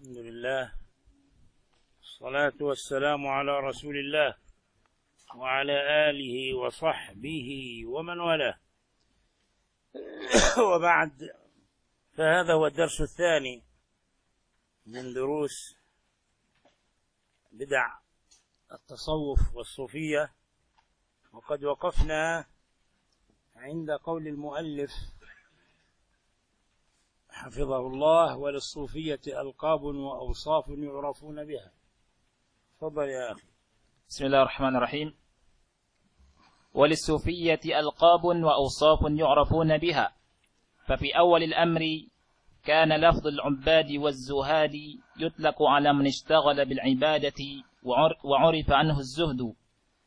الحمد لله، الصلاة والسلام على رسول الله وعلى آله وصحبه ومن والاه. وبعد، فهذا هو الدرس الثاني من دروس بدع التصوف والصوفية، وقد وقفنا عند قول المؤلف حفظه الله: وللصوفية ألقاب وأوصاف يعرفون بها. تفضل يا أخي. بسم الله الرحمن الرحيم. وللصوفية ألقاب وأوصاف يعرفون بها. ففي أول الأمر كان لفظ العباد والزهاد يطلق على من اشتغل بالعبادة وعرف عنه الزهد،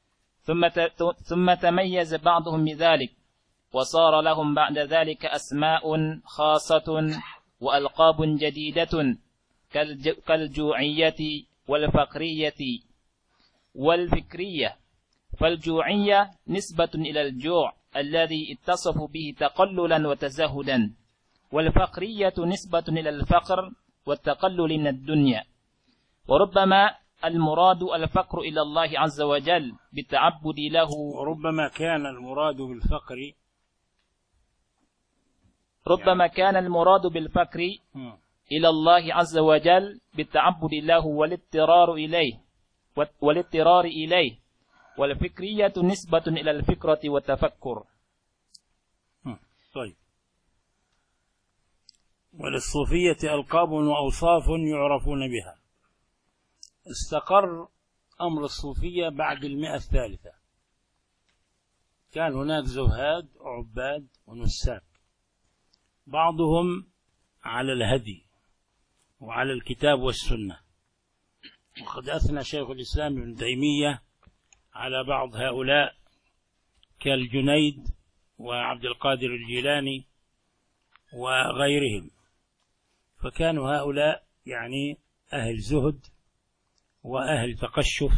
ثم تميز بعضهم بذلك، وصار لهم بعد ذلك أسماء خاصة وألقاب جديدة كالجوعية والفقرية والفكرية. فالجوعية نسبة إلى الجوع الذي اتصفوا به تقللا وتزهدا، والفقرية نسبة إلى الفقر والتقلل من الدنيا. وربما المراد الفقر إلى الله عز وجل بالتعبد له، وربما كان المراد بالفقر إلى الله عز وجل بالتعبد له والاضطرار إليه. والفكرية نسبة إلى الفكرة والتفكر. طيب. وللصوفية ألقاب وأوصاف يعرفون بها. استقر أمر الصوفية بعد 100 الثالثة. كان هناك زهاد وعباد ونساك، بعضهم على الهدي وعلى الكتاب والسنة، وقد أثنى شيخ الإسلام ابن تيمية على بعض هؤلاء كالجنيد وعبد القادر الجيلاني وغيرهم. فكانوا هؤلاء يعني أهل زهد وأهل تقشف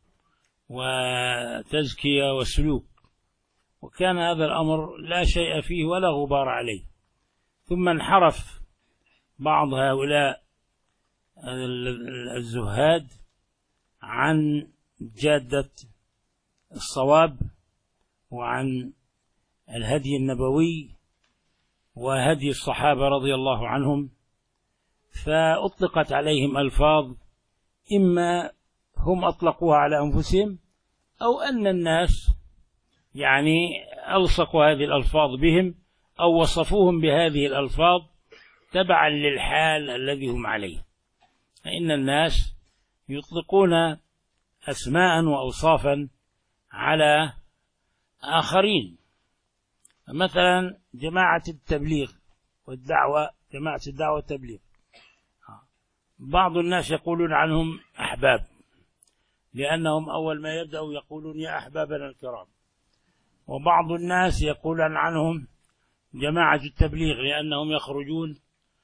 وتزكية وسلوك، وكان هذا الأمر لا شيء فيه ولا غبار عليه. ثم انحرف بعض هؤلاء الزهاد عن جادة الصواب وعن الهدي النبوي وهدي الصحابة رضي الله عنهم، فأطلقت عليهم ألفاظ إما هم أطلقوها على أنفسهم أو أن الناس يعني ألصقوا هذه الألفاظ بهم أو وصفوهم بهذه الألفاظ تبعا للحال الذي هم عليه. فإن الناس يطلقون أسماء وأوصافا على آخرين، مثلا جماعة التبليغ والدعوة، جماعة الدعوة والتبليغ، بعض الناس يقولون عنهم أحباب لأنهم أول ما يبدأوا يقولون يا أحبابنا الكرام، وبعض الناس يقولون عنهم جماعة التبليغ لأنهم يخرجون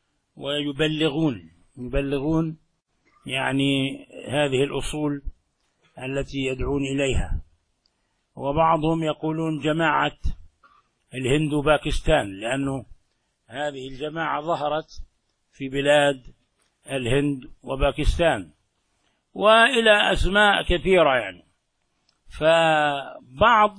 ويبلغون يعني هذه الأصول التي يدعون إليها. وبعضهم يقولون جماعة الهند وباكستان لأنه هذه الجماعة ظهرت في بلاد الهند وباكستان، وإلى أسماء كثيرة يعني. فبعض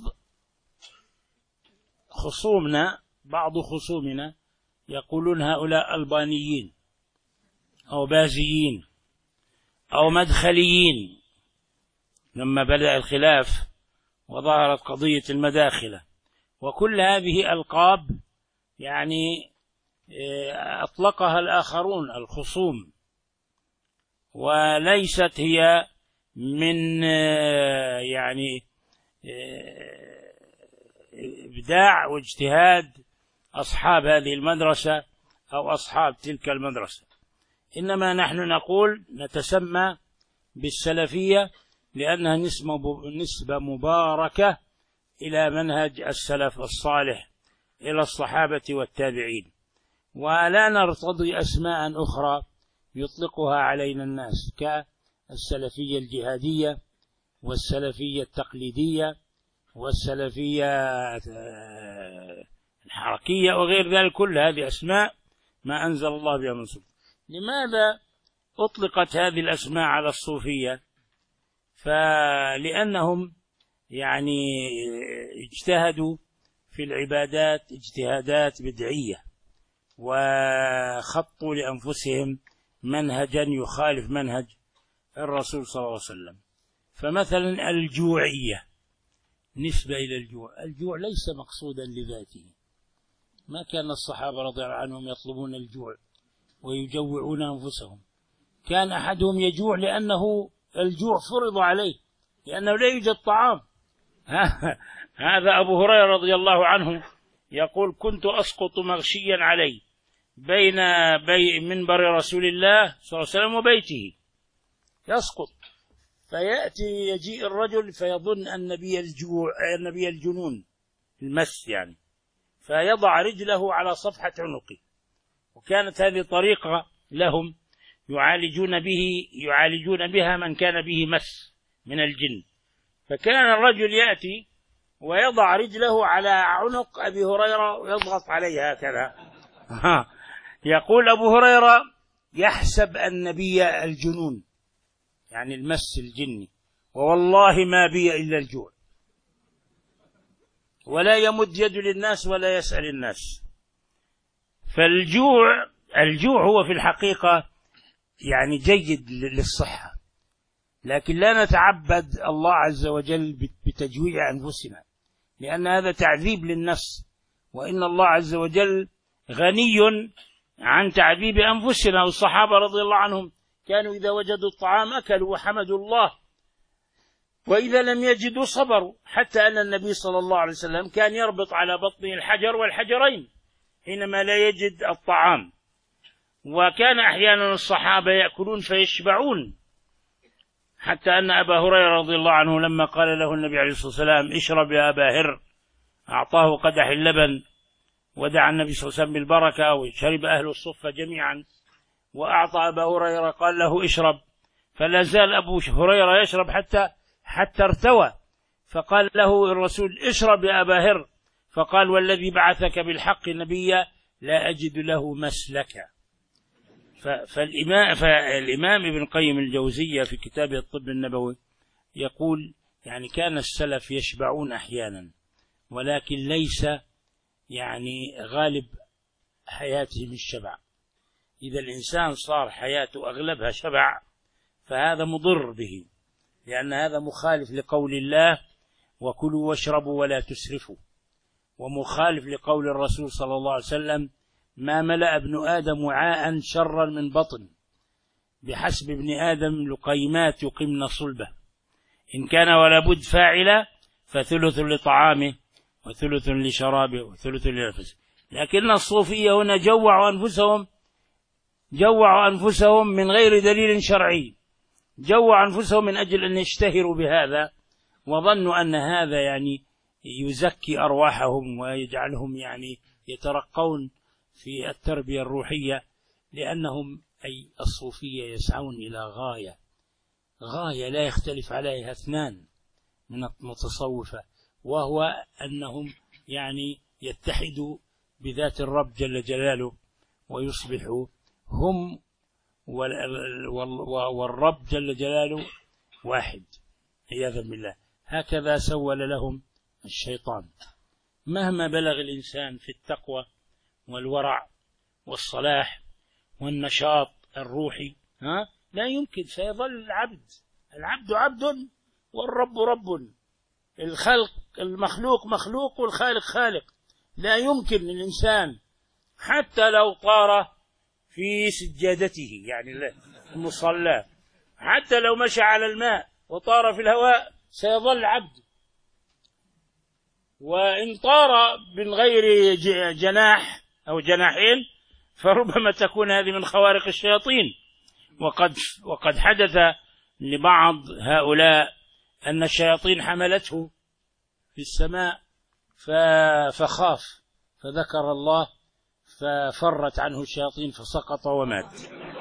خصومنا يقولون هؤلاء ألبانيين أو بازيين أو مدخليين لما بدأ الخلاف وظهرت قضية المداخلة. وكل هذه ألقاب يعني أطلقها الآخرون الخصوم، وليست هي من يعني إبداع واجتهاد أصحاب هذه المدرسة أو أصحاب تلك المدرسة، إنما نحن نقول نتسمى بالسلفية لأنها نسبة مباركة إلى منهج السلف الصالح، إلى الصحابة والتابعين، ولا نرتضي أسماء أخرى يطلقها علينا الناس كالسلفية الجهادية والسلفية التقليدية والسلفية الحركية وغير ذلك. كل هذه أسماء ما أنزل الله بها من سلطان. لماذا أطلقت هذه الأسماء على الصوفية فلأنهم يعني اجتهدوا في العبادات اجتهادات بدعية، وخطوا لأنفسهم منهجا يخالف منهج الرسول صلى الله عليه وسلم. فمثلا الجوعية نسبة إلى الجوع ليس مقصودا لذاته، ما كان الصحابة رضي الله عنهم يطلبون الجوع ويجوعون أنفسهم، كان أحدهم يجوع لأنه الجوع فرض عليه لأنه لا يوجد طعام. هذا أبو هريرة رضي الله عنه يقول: كنت أسقط مغشيا علي بين منبر رسول الله صلى الله عليه وسلم وبيته، يسقط، يجيء الرجل فيظن النبي النبي الجنون المس يعني، فيضع رجله على صفحة عنقه، وكانت هذه طريقة لهم يعالجون بها من كان به مس من الجن. فكان الرجل يأتي ويضع رجله على عنق أبي هريرة ويضغط عليه هكذا. يقول أبو هريرة: يحسب النبي الجنون يعني المس الجني، ووالله ما بي إلا الجوع، ولا يمد يد للناس ولا يسأل الناس. فالجوع هو في الحقيقة يعني جيد للصحة، لكن لا نتعبد الله عز وجل بتجويع أنفسنا، لأن هذا تعذيب للنفس، وإن الله عز وجل غني عن تعذيب أنفسنا. والصحابة رضي الله عنهم كانوا إذا وجدوا الطعام أكلوا وحمدوا الله، وإذا لم يجدوا صبروا، حتى أن النبي صلى الله عليه وسلم كان يربط على بطنه الحجر والحجرين حينما لا يجد الطعام. وكان أحيانا الصحابة يأكلون فيشبعون، حتى أن أبا هريرة رضي الله عنه لما قال له النبي عليه الصلاة والسلام: اشرب يا أبا هر، أعطاه قدح اللبن ودعا النبي صلى الله عليه وسلم بالبركة، وشرب أهل الصفة جميعا، وأعطى أبا هريرة قال له: اشرب، فلا زال أبو هريرة يشرب حتى ارتوى، فقال له الرسول: اشرب يا أبا هر، فقال: والذي بعثك بالحق نبيا لا أجد له مسلكا. فالإمام ابن قيم الجوزية في كتابه الطب النبوي يقول يعني كان السلف يشبعون أحيانا، ولكن ليس يعني غالب حياتهم الشبع. إذا الإنسان صار حياته أغلبها شبع فهذا مضر به، لأن هذا مخالف لقول الله: وكلوا واشربوا ولا تسرفوا، ومخالف لقول الرسول صلى الله عليه وسلم: ما ملأ ابن آدم وعاء شرا من بطن، بحسب ابن آدم لقيمات يقمن صلبه، إن كان ولا بد فاعلا فثلث لطعامه وثلث لشرابه وثلث لنفسه. لكن الصوفية هنا جوعوا أنفسهم من غير دليل شرعي، جوعوا أنفسهم من أجل أن يشتهروا بهذا، وظنوا أن هذا يعني يزكي أرواحهم ويجعلهم يعني يترقون في التربية الروحية، لأنهم أي الصوفية يسعون إلى غاية لا يختلف عليها اثنان من المتصوفة، وهو أنهم يعني يتحدوا بذات الرب جل جلاله ويصبحوا هم والرب جل جلاله واحد عياذا بالله. هكذا سول لهم الشيطان. مهما بلغ الإنسان في التقوى والورع والصلاح والنشاط الروحي لا يمكن، سيظل العبد عبد والرب رب، المخلوق مخلوق والخالق خالق. لا يمكن الإنسان حتى لو طار في سجادته يعني المصلى، حتى لو مشى على الماء وطار في الهواء سيظل عبد، وإن طار من غير جناح أو جناحين فربما تكون هذه من خوارق الشياطين. وقد حدث لبعض هؤلاء أن الشياطين حملته في السماء فخاف فذكر الله ففرت عنه الشياطين فسقط ومات.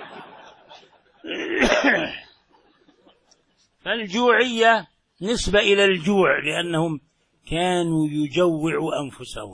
فالجوعية نسبة إلى الجوع، لأنهم كانوا يجوعوا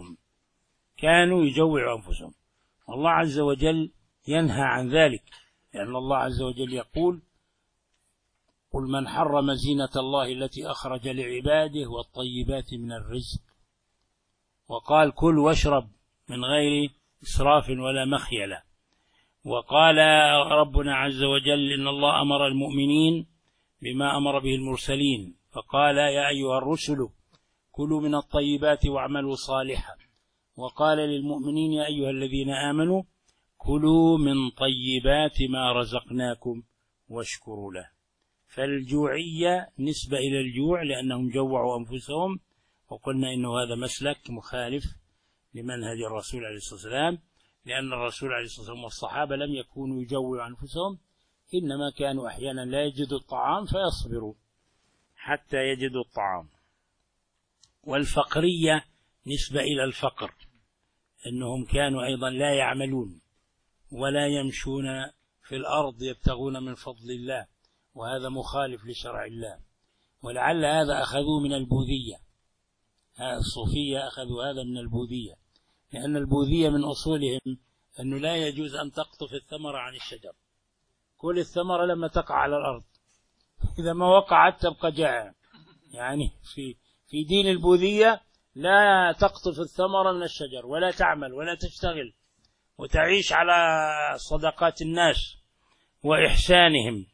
أنفسهم. الله عز وجل ينهى عن ذلك، لأن الله عز وجل يقول: قل من حرم زينة الله التي أخرج لعباده والطيبات من الرزق، وقال: كل واشرب من غير إسراف ولا مخيلة. وقال ربنا عز وجل: إن الله أمر المؤمنين بما أمر به المرسلين، فقال: يا أيها الرسل كلوا من الطيبات واعملوا صالحا. وقال للمؤمنين: يا أيها الذين آمنوا كلوا من طيبات ما رزقناكم واشكروا له. فالجوعية نسبة إلى الجوع لأنهم جوعوا أنفسهم، وقلنا إنه هذا مسلك مخالف لمنهج الرسول عليه الصلاة والسلام، لأن الرسول عليه الصلاة والسلام والصحابة لم يكونوا يجوعوا أنفسهم، إنما كانوا أحيانا لا يجدوا الطعام فيصبروا حتى يجدوا الطعام. والفقرية نسبة إلى الفقر، أنهم كانوا أيضا لا يعملون ولا يمشون في الأرض يبتغون من فضل الله، وهذا مخالف لشرع الله. ولعل هذا أخذوه من البوذية، الصوفية أخذوا هذا من البوذية، لأن البوذية من أصولهم أنه لا يجوز أن تقطف الثمرة عن الشجر، كل الثمرة لما تقع على الأرض، إذا ما وقعت تبقى جائع. يعني في دين البوذية لا تقطف الثمرة من الشجر ولا تعمل ولا تشتغل وتعيش على صدقات الناس وإحسانهم.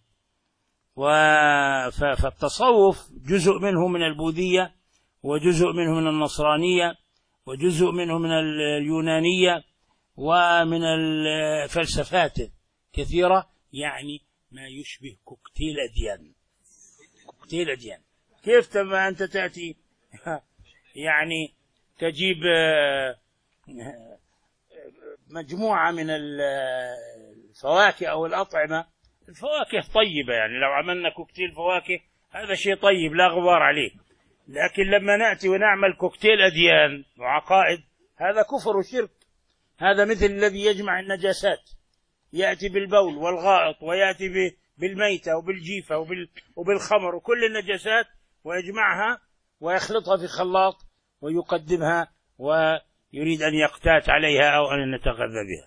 فالتصوف جزء منه من البوذية، وجزء منه من النصرانية، وجزء منه من اليونانية، ومن الفلسفات كثيرة، يعني ما يشبه كوكتيل أديان. كوكتيل أديان. كيف لما أنت تأتي يعني تجيب مجموعة من الفواكه أو الأطعمة، الفواكه طيبة، يعني لو عملنا كوكتيل فواكه هذا شيء طيب لا غبار عليه، لكن لما نأتي ونعمل كوكتيل أديان وعقائد هذا كفر وشرك. هذا مثل الذي يجمع النجاسات، يأتي بالبول والغائط ويأتي بالميتة وبالجيفة وبالخمر وكل النجاسات ويجمعها ويخلطها في خلاط ويقدمها ويريد أن يقتات عليها أو أن يتغذى بها.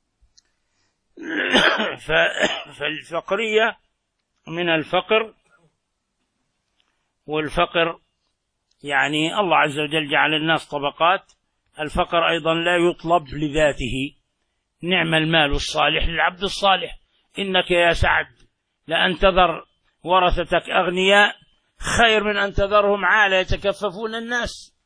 فالفقرية من الفقر، والفقر يعني الله عز وجل جعل الناس طبقات. الفقر أيضا لا يطلب لذاته، نعم المال الصالح للعبد الصالح. إنك يا سعد لأن تذر ورثتك أغنياء خير من أن تذرهم عالة يتكففون الناس.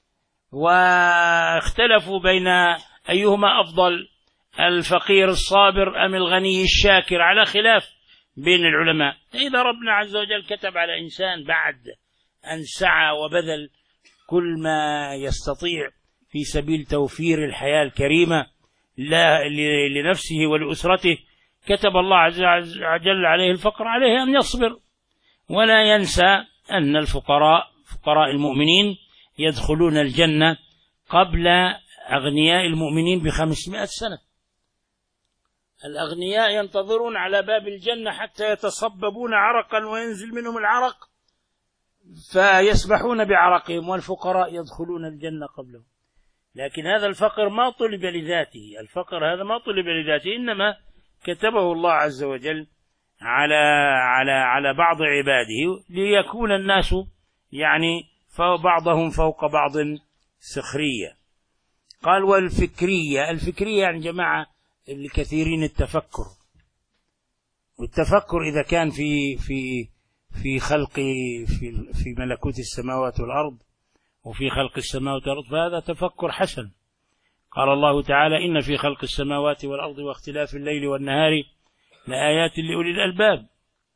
واختلفوا بين أيهما أفضل، الفقير الصابر أم الغني الشاكر، على خلاف بين العلماء. إذا ربنا عز وجل كتب على إنسان بعد أن سعى وبذل كل ما يستطيع في سبيل توفير الحياة الكريمة لنفسه ولأسرته، كتب الله عز وجل عليه الفقر، عليه أن يصبر. ولا ينسى أن الفقراء المؤمنين يدخلون الجنة قبل أغنياء المؤمنين ب500 سنة. الأغنياء ينتظرون على باب الجنة حتى يتصببون عرقا وينزل منهم العرق فيسبحون بعرقهم، والفقراء يدخلون الجنة قبلهم. لكن هذا الفقر ما طلب لذاته، الفقر هذا ما طلب لذاته، إنما كتبه الله عز وجل على بعض عباده ليكون الناس يعني بعضهم فوق بعض سخرية. قال: والفكرية، الفكرية يعني جماعة الكثيرين التفكر، والتفكر إذا كان في خلق في ملكوت السماوات والأرض وفي خلق السماوات والأرض فهذا تفكر حسن. قال الله تعالى: إن في خلق السماوات والأرض واختلاف الليل والنهار لآيات لأولي الألباب.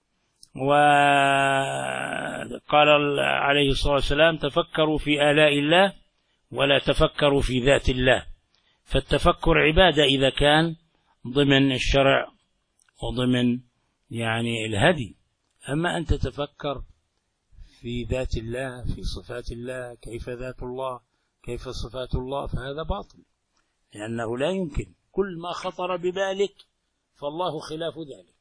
وقال عليه الصلاة والسلام: تفكروا في آلاء الله ولا تفكروا في ذات الله. فالتفكر عبادة إذا كان ضمن الشرع وضمن يعني الهدي. أما أن تتفكر في ذات الله، في صفات الله، كيف ذات الله، كيف صفات الله، فهذا باطل، لأنه لا يمكن. كل ما خطر ببالك فالله خلاف ذلك،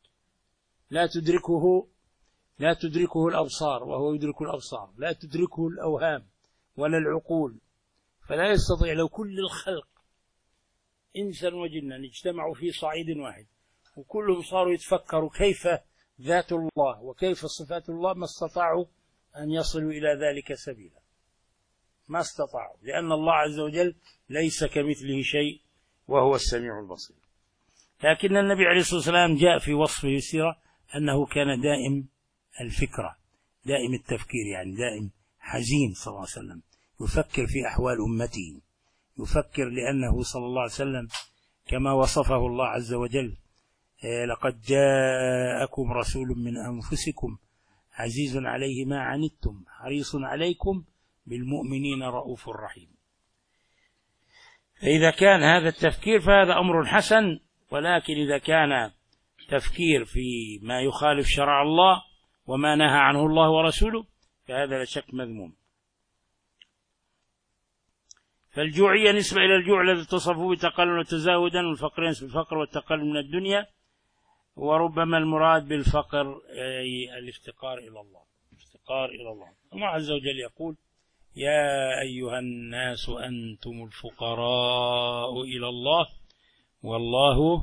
لا تدركه الأبصار وهو يدرك الأبصار، لا تدركه الأوهام ولا العقول. فلا يستطيع لو كل الخلق إنسا وجنا اجتمعوا في صعيد واحد وكلهم صاروا يتفكروا كيف ذات الله وكيف صفات الله، ما استطاعوا أن يصلوا إلى ذلك سبيلا، ما استطاعوا، لأن الله عز وجل ليس كمثله شيء وهو السميع البصير. لكن النبي عليه الصلاة والسلام جاء في وصفه السيرة أنه كان دائم الفكرة، دائم التفكير، يعني دائم حزين صلى الله عليه وسلم، يفكر في أحوال أمته، يفكر لأنه صلى الله عليه وسلم كما وصفه الله عز وجل: لقد جاءكم رسول من أنفسكم عزيز عليه ما عنتم حريص عليكم بالمؤمنين رؤوف رحيم. فإذا كان هذا التفكير فهذا أمر حسن، ولكن إذا كان تفكير في ما يخالف شرع الله وما نهى عنه الله ورسوله فهذا لا شك مذموم. فالجوعية نسبة إلى الجوع الذي اتصفوا بتقلل وتزاودا، والفقر نسبة الفقر والتقلل من الدنيا، وربما المراد بالفقر أي الافتقار إلى الله، الافتقار إلى الله. الله عز وجل يقول: يا أيها الناس أنتم الفقراء إلى الله والله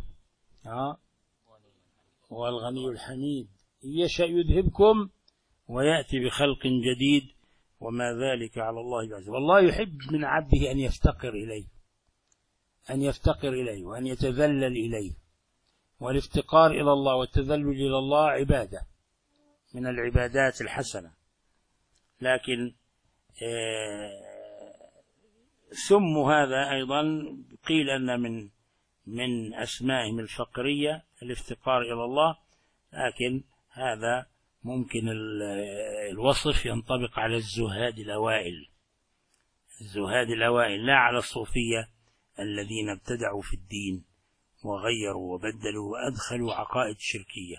هو الغني الحميد، إن يشاء يذهبكم ويأتي بخلق جديد وما ذلك على الله بعزيز. والله يحب من عبده أن يفتقر إليه، أن يفتقر إليه وأن يتذلل إليه. والافتقار إلى الله والتذلل إلى الله عبادة من العبادات الحسنة، لكن ثم هذا أيضا قيل أن من أسمائهم الفقرية الافتقار إلى الله، لكن هذا ممكن الوصف ينطبق على الزهاد الأوائل، الزهاد الأوائل، لا على الصوفية الذين ابتدعوا في الدين وغيروا وبدلوا وأدخلوا عقائد شركية.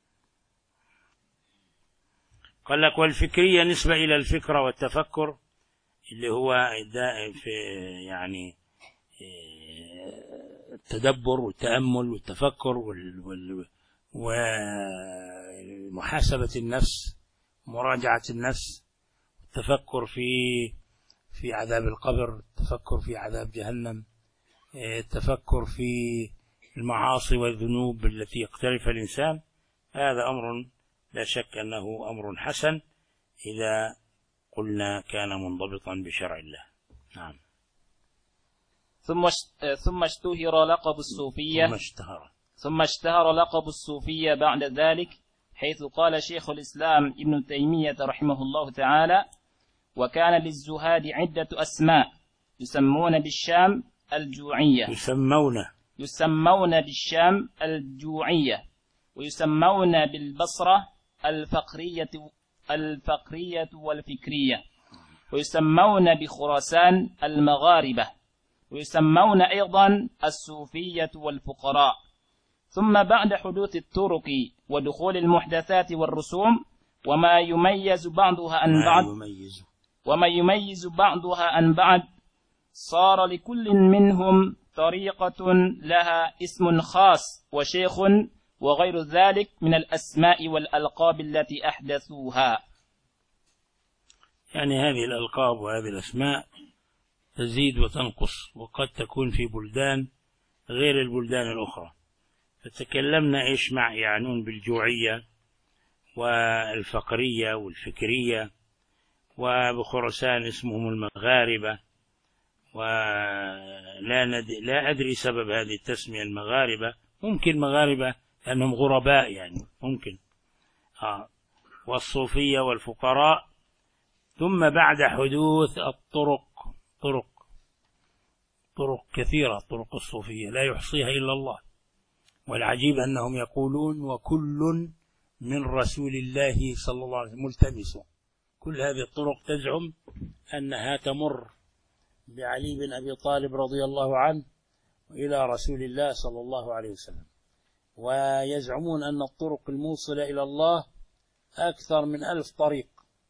قال لك: والفكرية نسبة إلى الفكرة والتفكر، اللي هو يعني التدبر والتأمل والتفكر ومحاسبة النفس، مراجعة النفس، التفكر في عذاب القبر، التفكر في عذاب جهنم، التفكر في المعاصي والذنوب التي يقترفها الإنسان. هذا أمر لا شك أنه أمر حسن إذا قلنا كان منضبطا بشرع الله. نعم. ثم اشتهر لقب الصوفية ثم اشتهر لقب الصوفية بعد ذلك، حيث قال شيخ الإسلام ابن تيمية رحمه الله تعالى: وكان للزهاد عدة أسماء يسمون بالشام الجوعية، يسمون بالشام الجوعية، ويسمون بالبصرة الفقرية والفكرية، ويسمون بخراسان المغاربة، ويسمون أيضا الصوفية والفقراء. ثم بعد حدوث الطرق ودخول المحدثات والرسوم وما يميز بعضها عن بعض صار لكل منهم طريقة لها اسم خاص وشيخ وغير ذلك من الأسماء والألقاب التي أحدثوها. يعني هذه الألقاب وهذه الأسماء تزيد وتنقص، وقد تكون في بلدان غير البلدان الأخرى. فتكلمنا إيش يعنون بالجوعية والفقرية والفكرية، وبخرسان اسمهم المغاربة، لا أدري سبب هذه التسمية المغاربة، ممكن مغاربة لأنهم غرباء يعني ممكن، والصوفية والفقراء. ثم بعد حدوث طرق كثيرة، طرق الصوفية لا يحصيها إلا الله، والعجيب أنهم يقولون: وكل من رسول الله صلى الله عليه وسلم ملتمس. كل هذه الطرق تزعم أنها تمر بعلي بن أبي طالب رضي الله عنه إلى رسول الله صلى الله عليه وسلم، ويزعمون أن الطرق الموصلة إلى الله أكثر من 1000 طريق،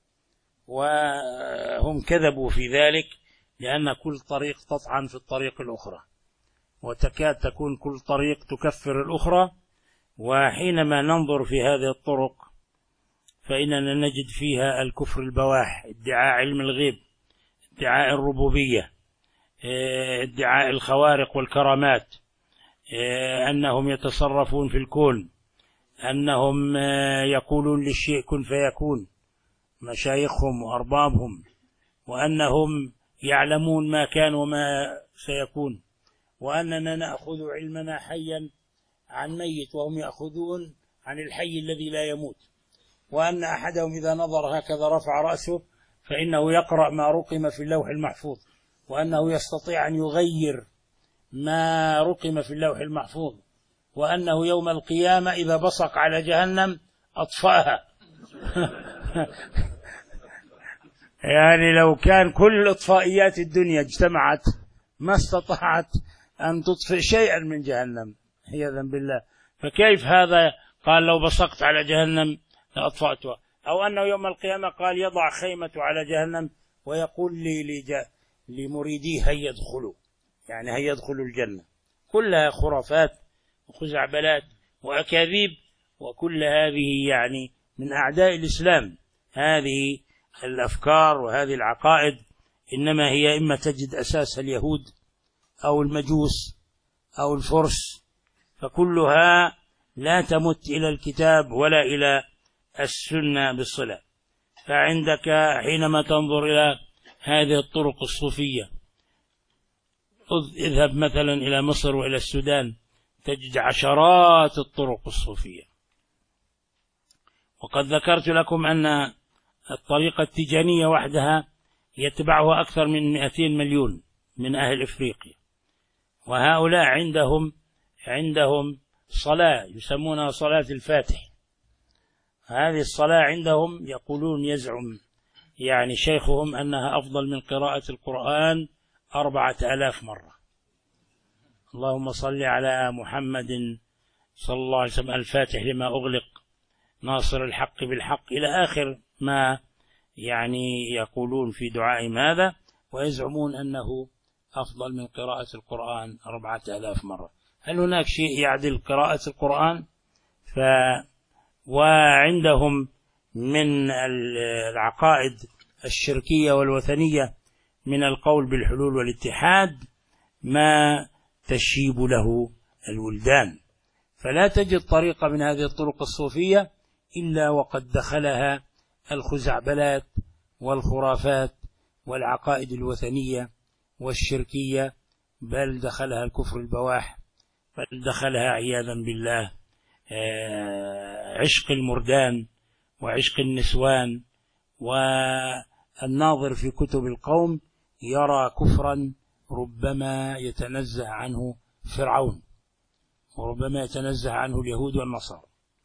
وهم كذبوا في ذلك، لأن كل طريق تطعن في الطريق الأخرى، وتكاد تكون كل طريق تكفر الأخرى. وحينما ننظر في هذه الطرق فإننا نجد فيها الكفر البواح، ادعاء علم الغيب، ادعاء الربوبية، ادعاء الخوارق والكرامات، أنهم يتصرفون في الكون، أنهم يقولون للشيء كن فيكون، مشايخهم وأربابهم، وأنهم يعلمون ما كان وما سيكون، وأننا نأخذ علمنا حيا عن ميت وهم يأخذون عن الحي الذي لا يموت، وأن أحدهم إذا نظر هكذا رفع رأسه فإنه يقرأ ما رقم في اللوح المحفوظ، وأنه يستطيع أن يغير ما رقم في اللوح المحفوظ، وأنه يوم القيامة إذا بصق على جهنم أطفأها يعني لو كان كل إطفائيات الدنيا اجتمعت ما استطاعت أن تطفئ شيئا من جهنم عياذا بالله، فكيف هذا؟ قال لو بصقت على جهنم لأطفأتها. أو أنه يوم القيامة قال يضع خيمة على جهنم ويقول لمريديه هيا يدخلوا، يعني هيا يدخلوا الجنة. كلها خرافات وخزعبلات وأكاذيب، وكل هذه يعني من أعداء الإسلام. هذه الأفكار وهذه العقائد إنما هي إما تجد أساس اليهود أو المجوس أو الفرس، فكلها لا تمت إلى الكتاب ولا إلى السنة بالصلة. فعندك حينما تنظر إلى هذه الطرق الصوفية، اذهب مثلا إلى مصر وإلى السودان تجد عشرات الطرق الصوفية. وقد ذكرت لكم أن الطريقة التيجانية وحدها يتبعها أكثر من 200 مليون من أهل إفريقيا، وهؤلاء عندهم صلاة يسمونها صلاة الفاتح. هذه الصلاة عندهم يقولون يزعم يعني شيخهم أنها أفضل من قراءة القرآن 4000 مرة. اللهم صل على محمد صلى الله عليه وسلم الفاتح لما أغلق ناصر الحق بالحق إلى آخر ما يعني يقولون في دعائهم هذا، ويزعمون أنه أفضل من قراءة القرآن 4000 مرة. هل هناك شيء يعدل قراءة القرآن؟ وعندهم من العقائد الشركية والوثنية من القول بالحلول والاتحاد ما تشيب له الولدان. فلا تجد طريقة من هذه الطرق الصوفية إلا وقد دخلها الخزعبلات والخرافات والعقائد الوثنية والشركية، بل دخلها الكفر البواح، بل دخلها عياذا بالله عشق المردان وعشق النسوان. والناظر في كتب القوم يرى كفرا ربما يتنزه عنه فرعون، وربما يتنزه عنه اليهود والنصارى.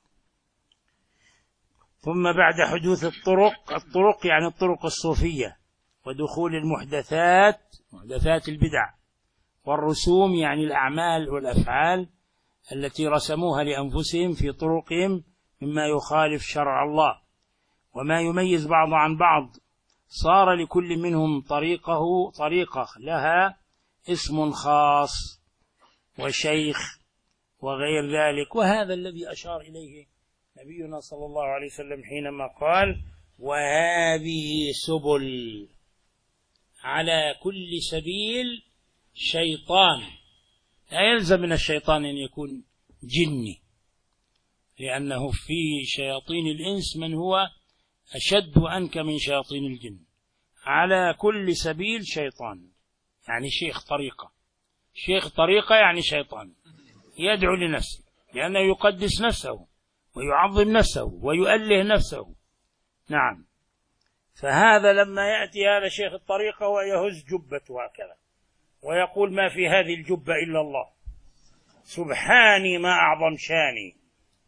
ثم بعد حدوث الطرق يعني الطرق الصوفية، ودخول المحدثات محدثات البدع، والرسوم يعني الأعمال والأفعال التي رسموها لأنفسهم في طرقهم مما يخالف شرع الله وما يميز بعض عن بعض، صار لكل منهم طريقة لها اسم خاص وشيخ وغير ذلك. وهذا الذي أشار إليه نبينا صلى الله عليه وسلم حينما قال وهذه سبل، على كل سبيل شيطان. لا يلزم من الشيطان أن يكون جني، لأنه في شياطين الإنس من هو أشد وأنكى من شياطين الجن. على كل سبيل شيطان يعني شيخ طريقة يعني شيطان يدعو لنفسه، لأنه يقدس نفسه ويعظم نفسه ويؤله نفسه. نعم. فهذا لما يأتي هذا شيخ الطريقة ويهز جبته هكذا ويقول ما في هذه الجبة إلا الله، سبحاني ما أعظم شاني،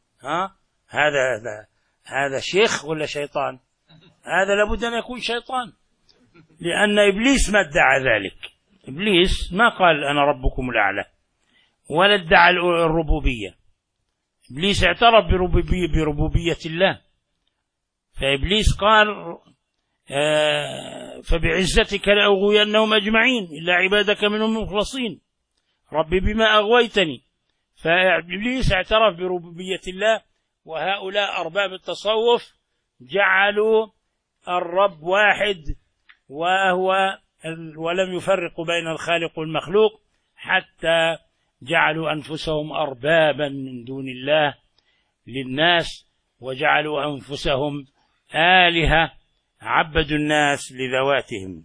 هذا شيخ ولا شيطان؟ هذا لابد أن يكون شيطان، لأن إبليس ما ادعى ذلك. إبليس ما قال أنا ربكم الأعلى ولا ادعى الربوبية. إبليس اعترف بربوبية الله، فإبليس قال فبعزتك لأغوينهم أجمعين إلا عبادك منهم المخلصين ربي بما أغويتني. فإبليس اعترف بربوبية الله، وهؤلاء أرباب التصوف جعلوا الرب واحد ولم يفرقوا بين الخالق والمخلوق، حتى جعلوا أنفسهم أربابا من دون الله للناس، وجعلوا أنفسهم آلهة، عبدوا الناس لذواتهم.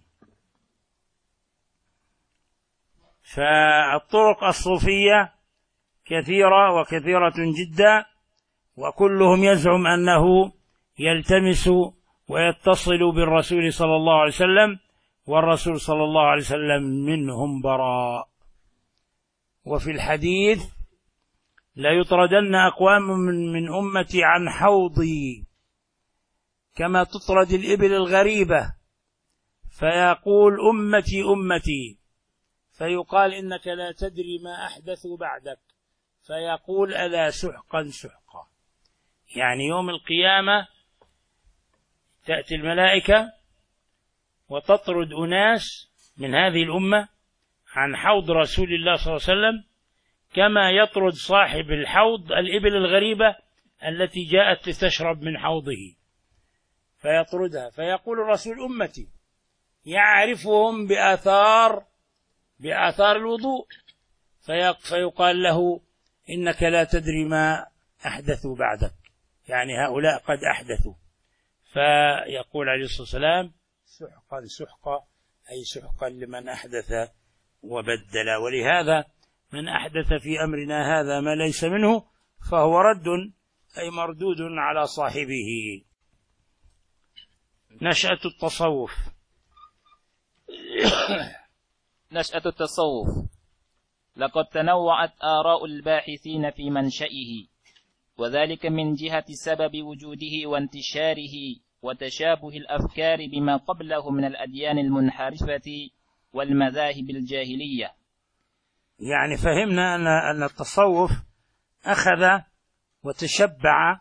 فالطرق الصوفية كثيرة وكثيرة جدا، وكلهم يزعم أنه يلتمس ويتصل بالرسول صلى الله عليه وسلم، والرسول صلى الله عليه وسلم منهم براء. وفي الحديث: لا يطردن أقوام من أمتي عن حوضي كما تطرد الإبل الغريبة، فيقول أمتي أمتي، فيقال إنك لا تدري ما أحدثوا بعدك، فيقول ألا سحقا سحقا. يعني يوم القيامة تأتي الملائكة وتطرد أناس من هذه الأمة عن حوض رسول الله صلى الله عليه وسلم، كما يطرد صاحب الحوض الإبل الغريبة التي جاءت لتشرب من حوضه، فيطردها، فيقول الرسول أمتي، يعرفهم بآثار الوضوء، فيقال له إنك لا تدري ما أحدثوا بعدك، يعني هؤلاء قد أحدثوا، فيقول عليه الصلاة والسلام: سحقا سحقا، أي سحقا لمن أحدث وبدل. ولهذا من أحدث في أمرنا هذا ما ليس منه فهو رد، أي مردود على صاحبه. نشأة التصوف. نشأة التصوف. لقد تنوعت آراء الباحثين في منشئه، وذلك من جهة سبب وجوده وانتشاره وتشابه الأفكار بما قبله من الأديان المنحرفة والمذاهب الجاهلية. يعني فهمنا أن التصوف أخذ وتشبع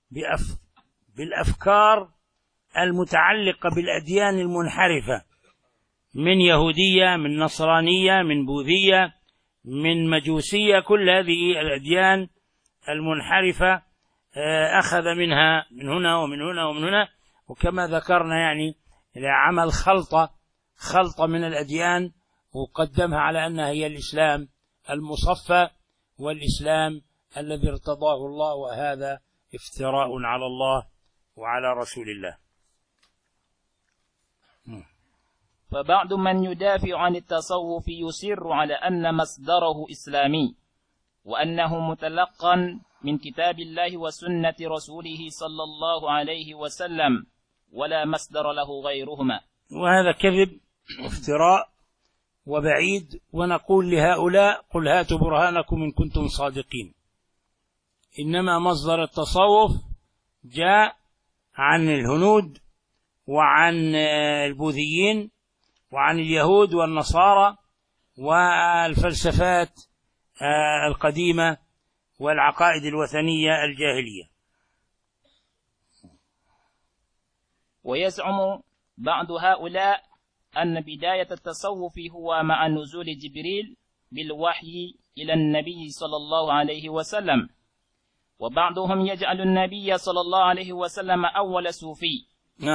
بالأفكار المتعلقة بالأديان المنحرفة، من يهودية، من نصرانية، من بوذية، من مجوسية، كل هذه الأديان المنحرفة أخذ منها من هنا ومن هنا ومن هنا، وكما ذكرنا يعني عمل خلطة من الأديان، وقدمها على أنها هي الإسلام المصفى والإسلام الذي ارتضاه الله، وهذا افتراء على الله وعلى رسول الله. فبعض من يدافع عن التصوف يصر على أن مصدره إسلامي، وأنه متلقى من كتاب الله وسنة رسوله صلى الله عليه وسلم، ولا مصدر له غيرهما. وهذا كذب وافتراء وبعيد، ونقول لهؤلاء: قل هاتوا برهانكم إن كنتم صادقين. إنما مصدر التصوف جاء عن الهنود وعن البوذيين وعن اليهود والنصارى والفلسفات القديمة والعقائد الوثنية الجاهلية. ويزعم بعض هؤلاء أن بداية التصوف هو مع نزول جبريل بالوحي إلى النبي صلى الله عليه وسلم، وبعضهم يجعل النبي صلى الله عليه وسلم أول صوفي.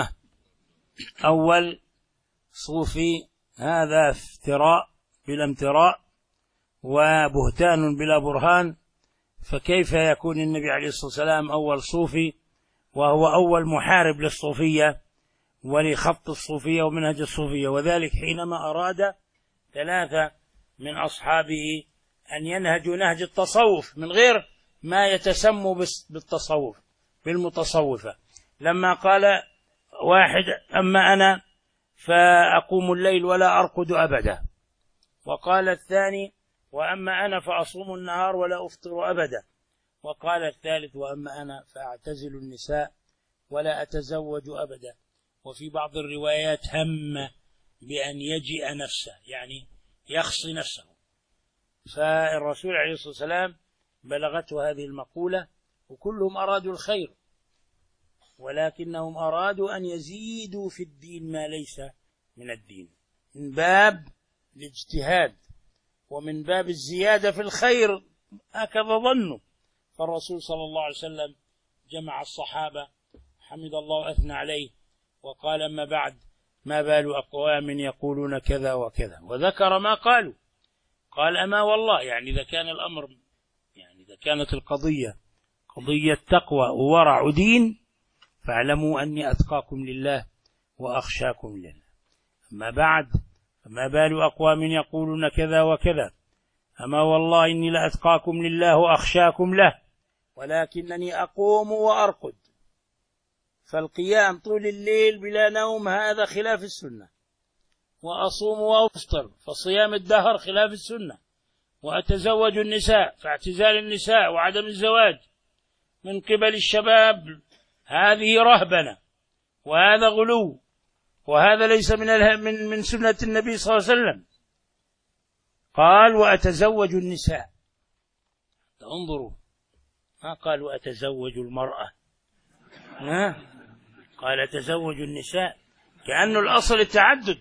أول صوفي، هذا افتراء بلا امتراء وبهتان بلا برهان. فكيف يكون النبي عليه الصلاة والسلام أول صوفي وهو أول محارب للصوفية ولخط الصوفية ومنهج الصوفية؟ وذلك حينما أراد 3 من أصحابه أن ينهجوا نهج التصوف من غير ما يتسموا بالتصوف، بالمتصوفة. لما قال واحد: أما أنا فأقوم الليل ولا أرقد أبدا، وقال الثاني: وأما أنا فأصوم النهار ولا أفطر أبدا، وقال الثالث: وأما أنا فأعتزل النساء ولا أتزوج أبدا. وفي بعض الروايات هم بأن يجئ نفسه، يعني يخصي نفسه. فالرسول عليه الصلاة والسلام بلغته هذه المقولة، وكلهم أرادوا الخير، ولكنهم أرادوا أن يزيدوا في الدين ما ليس من الدين، من باب الاجتهاد ومن باب الزيادة في الخير، هكذا ظنوا. فالرسول صلى الله عليه وسلم جمع الصحابة، حمد الله وأثنى عليه، وقال: أما بعد، ما بال أقوام يقولون كذا وكذا، وذكر ما قالوا. قال أما والله، يعني إذا كان الأمر، يعني إذا كانت القضية قضية تقوى وورع ودين، فاعلموا أني أتقاكم لله وأخشاكم لله. أما بعد، فما بال أقوام يقولون كذا وكذا، أما والله إني لأتقاكم لله وأخشاكم له، ولكنني أقوم وأرقد. فالقيام طول الليل بلا نوم هذا خلاف السنة، وأصوم وأفطر فصيام الدهر خلاف السنة، وأتزوج النساء فاعتزال النساء وعدم الزواج من قبل الشباب هذه رهبنة، وهذا غلو، وهذا ليس من سنة النبي صلى الله عليه وسلم. قال وأتزوج النساء، انظروا، ما قال وأتزوج المرأة، قال أتزوج النساء، كأنه الأصل التعدد.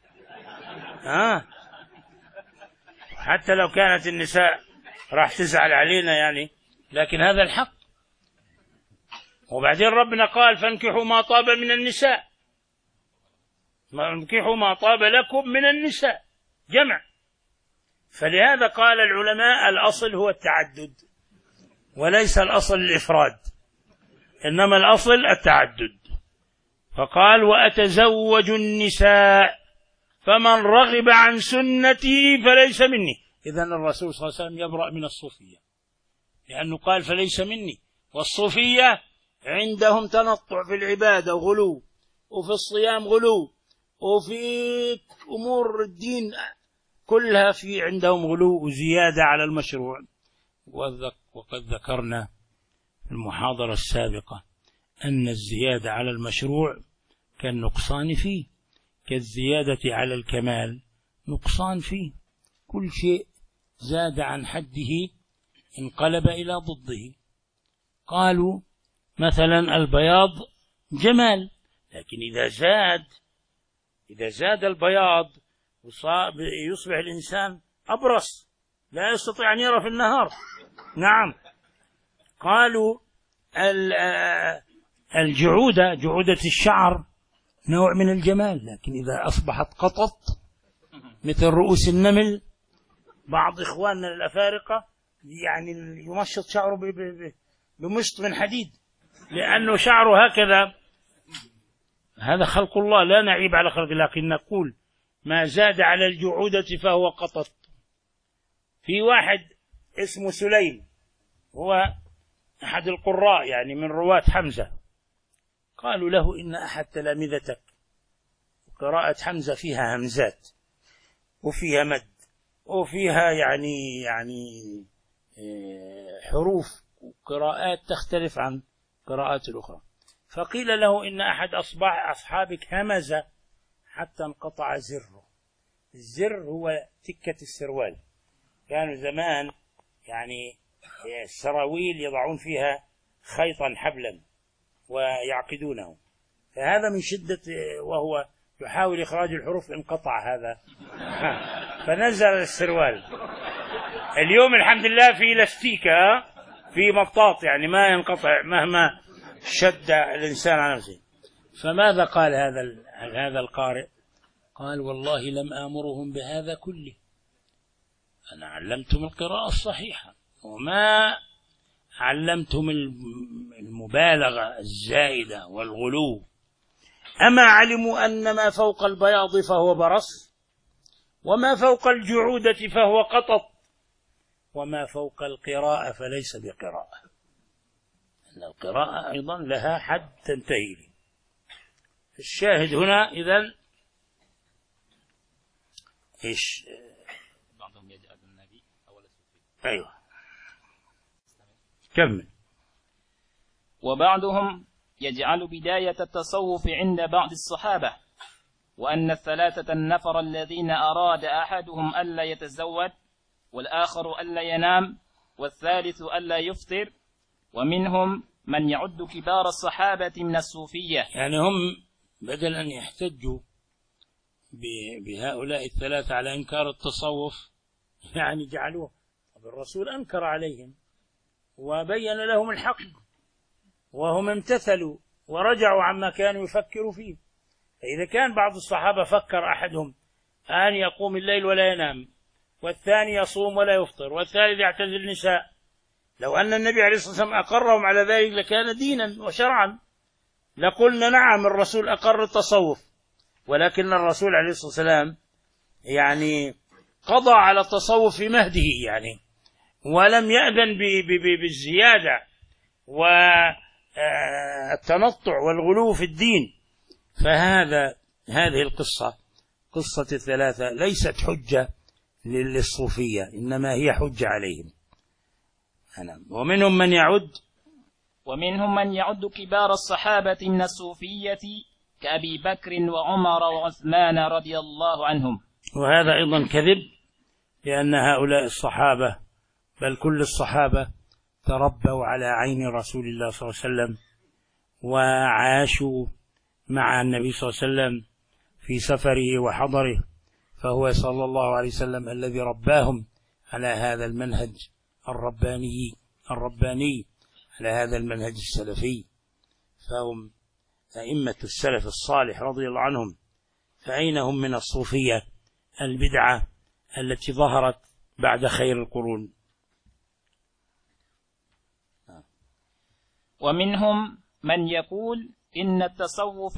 حتى لو كانت النساء راح تزعل علينا يعني، لكن هذا الحق. وبعدين ربنا قال فانكحوا ما طاب من النساء، فانكحوا ما طاب لكم من النساء، جمع. فلهذا قال العلماء الأصل هو التعدد، وليس الأصل الإفراد، إنما الأصل التعدد. فقال وأتزوج النساء فمن رغب عن سنتي فليس مني. إذن الرسول صلى الله عليه وسلم يبرأ من الصوفية، لأنه قال فليس مني. والصوفية عندهم تنطع في العبادة غلو، وفي الصيام غلو، وفي أمور الدين كلها في عندهم غلو وزيادة على المشروع. وقد ذكرنا في المحاضرة السابقة أن الزيادة على المشروع كالنقصان فيه، كالزيادة على الكمال نقصان فيه. كل شيء زاد عن حده انقلب إلى ضده. قالوا مثلا البياض جمال، لكن إذا زاد البياض يصبح الإنسان أبرص، لا يستطيع أن يرى في النهار. نعم. قالوا جعودة الشعر نوع من الجمال، لكن إذا أصبحت قطط مثل رؤوس النمل، بعض إخواننا الأفارقة يعني يمشط شعره بمشط من حديد، لأنه شعره هكذا. هذا خلق الله، لا نعيب على خلق، لكن نقول ما زاد على الجعودة فهو قطط. في واحد اسمه سليم، هو أحد القراء يعني من رواة حمزة، قالوا له إن أحد تلامذتك قراءة حمزة فيها همزات وفيها مد وفيها يعني حروف وقراءات تختلف عن قراءات الأخرى. فقيل له إن أحد أصحابك همز حتى انقطع زره. الزر هو تكة السروال، كانوا زمان يعني السراويل يضعون فيها خيطا حبلا ويعقدونه، فهذا من شدة وهو يحاول إخراج الحروف انقطع هذا فنزل السروال. اليوم الحمد لله في لاستيكة، في مطاط، يعني ما ينقطع مهما شد الإنسان على نفسه. فماذا قال هذا القارئ؟ قال والله لم آمرهم بهذا كله، أنا علمتهم القراءة الصحيحة وما علمتهم المبالغة الزائدة والغلو. أما علموا أن ما فوق البياض فهو برص، وما فوق الجعودة فهو قطط، وما فوق القراءة فليس بقراءة، أن القراءة أيضا لها حد تنتهي له. الشاهد هنا إذن إيش؟ بعضهم يجعل النبي أول الصوفي. أيوة كمل. وبعضهم يجعل بداية التصوف عند بعض الصحابة، وأن الثلاثة النفر الذين أراد أحدهم ألا يتزوج، والآخر ألا ينام، والثالث ألا يفطر، ومنهم من يعد كبار الصحابة من الصوفية. يعني هم بدل أن يحتجوا بهؤلاء الثلاثة على إنكار التصوف يعني جعلوه، الرسول أنكر عليهم وبين لهم الحق وهم امتثلوا ورجعوا عما كانوا يفكروا فيه. فإذا كان بعض الصحابة فكر أحدهم أن يقوم الليل ولا ينام، والثاني يصوم ولا يفطر، والثالث يعتزل النساء. لو أن النبي عليه الصلاة والسلام أقرهم على ذلك لكان دينا وشرعا، لقلنا نعم الرسول أقر التصوف، ولكن الرسول عليه الصلاة والسلام يعني قضى على التصوف في مهده يعني، ولم يأذن بالزيادة والتنطع والغلو في الدين. هذه القصة، قصة الثلاثة، ليست حجة للصوفية، إنما هي حجة عليهم. ومنهم من يعد كبار الصحابة من الصوفية كأبي بكر وعمر وعثمان رضي الله عنهم. وهذا أيضا كذب، لأن هؤلاء الصحابة بل كل الصحابة تربوا على عين رسول الله صلى الله عليه وسلم، وعاشوا مع النبي صلى الله عليه وسلم في سفره وحضره، فهو صلى الله عليه وسلم الذي رباهم على هذا المنهج الرباني على هذا المنهج السلفي، فهم أئمة السلف الصالح رضي الله عنهم. فأين هم من الصوفية البدعة التي ظهرت بعد خير القرون؟ ومنهم من يقول إن التصوف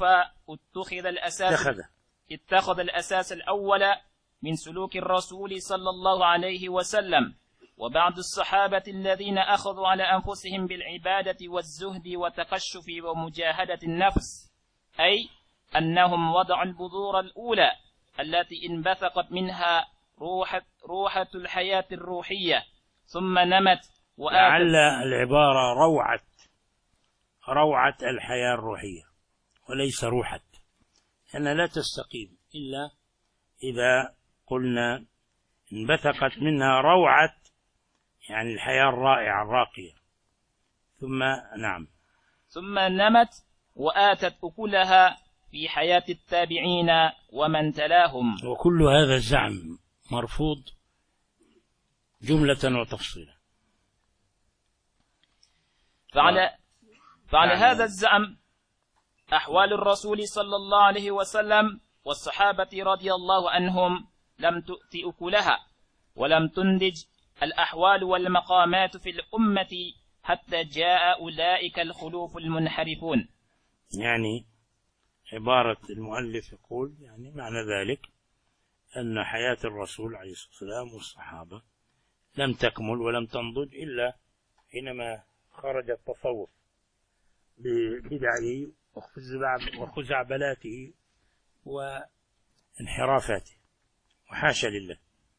اتخذ الأساس الأول من سلوك الرسول صلى الله عليه وسلم وبعض الصحابة الذين أخذوا على أنفسهم بالعبادة والزهد وتقشف ومجاهدة النفس، أي أنهم وضعوا البذور الأولى التي انبثقت منها روحة الحياة الروحية، ثم نمت لعل العبارة روعة الحياة الروحية وليس روحة، أنها لا تستقيم إلا إذا قلنا انبثقت منها روعة، يعني الحياة الرائعة الراقية، ثم نمت وآتت أكلها في حياة التابعين ومن تلاهم. وكل هذا الزعم مرفوض جملة وتفصيلا. فعلى هذا الزعم أحوال الرسول صلى الله عليه وسلم والصحابة رضي الله عنهم لم تؤت أكلها، ولم تنتج الأحوال والمقامات في الأمة حتى جاء أولئك الخلوف المنحرفون. يعني عبارة المؤلف يقول يعني معنى ذلك أن حياة الرسول عليه الصلاة والسلام والصحابة لم تكمل ولم تنضج إلا حينما خرج التصوف ببدعه وخزعبلاته وانحرافاته، وحاشا لله.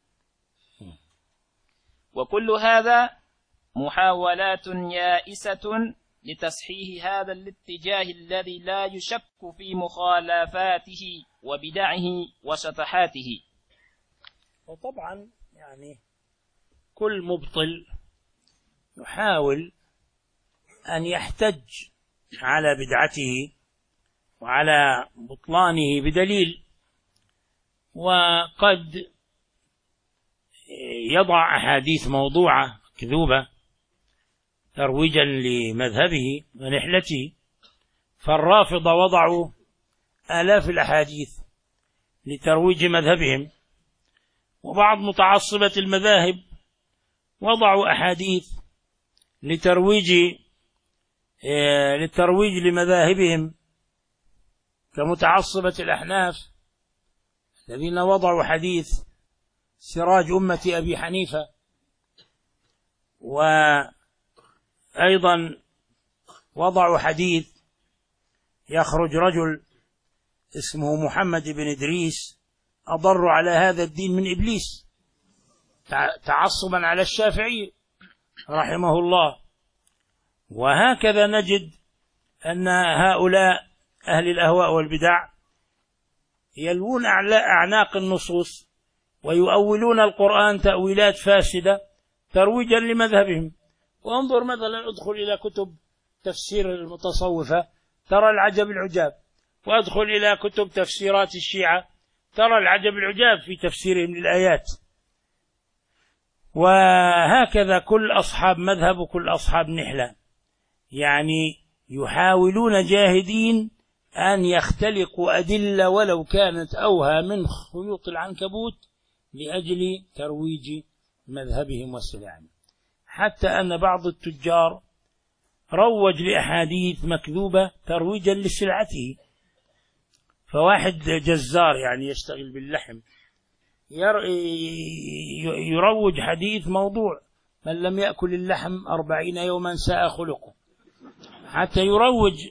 وكل هذا محاولات يائسة لتصحيح هذا الاتجاه الذي لا يشك في مخالفاته وبدعه وشطحاته. وطبعا يعني كل مبطل يحاول أن يحتج على بدعته وعلى بطلانه بدليل، وقد يضع أحاديث موضوعة كذوبة ترويجا لمذهبه ونحلته. فالرافضة وضعوا آلاف الأحاديث لترويج مذهبهم، وبعض متعصبة المذاهب وضعوا أحاديث للترويج لمذاهبهم، كمتعصبة الأحناف الذين وضعوا حديث سراج أمة أبي حنيفة. وأيضا وضعوا حديث يخرج رجل اسمه محمد بن إدريس أضر على هذا الدين من إبليس، تعصبا على الشافعي رحمه الله. وهكذا نجد أن هؤلاء أهل الأهواء والبدع يلوون أعناق النصوص ويؤولون القرآن تأويلات فاسدة ترويجا لمذهبهم. وانظر مثلا، ادخل إلى كتب تفسير المتصوفة ترى العجب العجاب، وادخل إلى كتب تفسيرات الشيعة ترى العجب العجاب في تفسيرهم للآيات. وهكذا كل أصحاب مذهب وكل أصحاب نحلة، يعني يحاولون جاهدين أن يختلقوا أدلة ولو كانت أوهى من خيوط العنكبوت لأجل ترويج مذهبهم وسلعهم، حتى أن بعض التجار روج لأحاديث مكذوبة ترويجا لسلعته. فواحد جزار يعني يشتغل باللحم يروج حديث موضوع: من لم يأكل اللحم 40 يوما ساء خلقه، حتى يروج.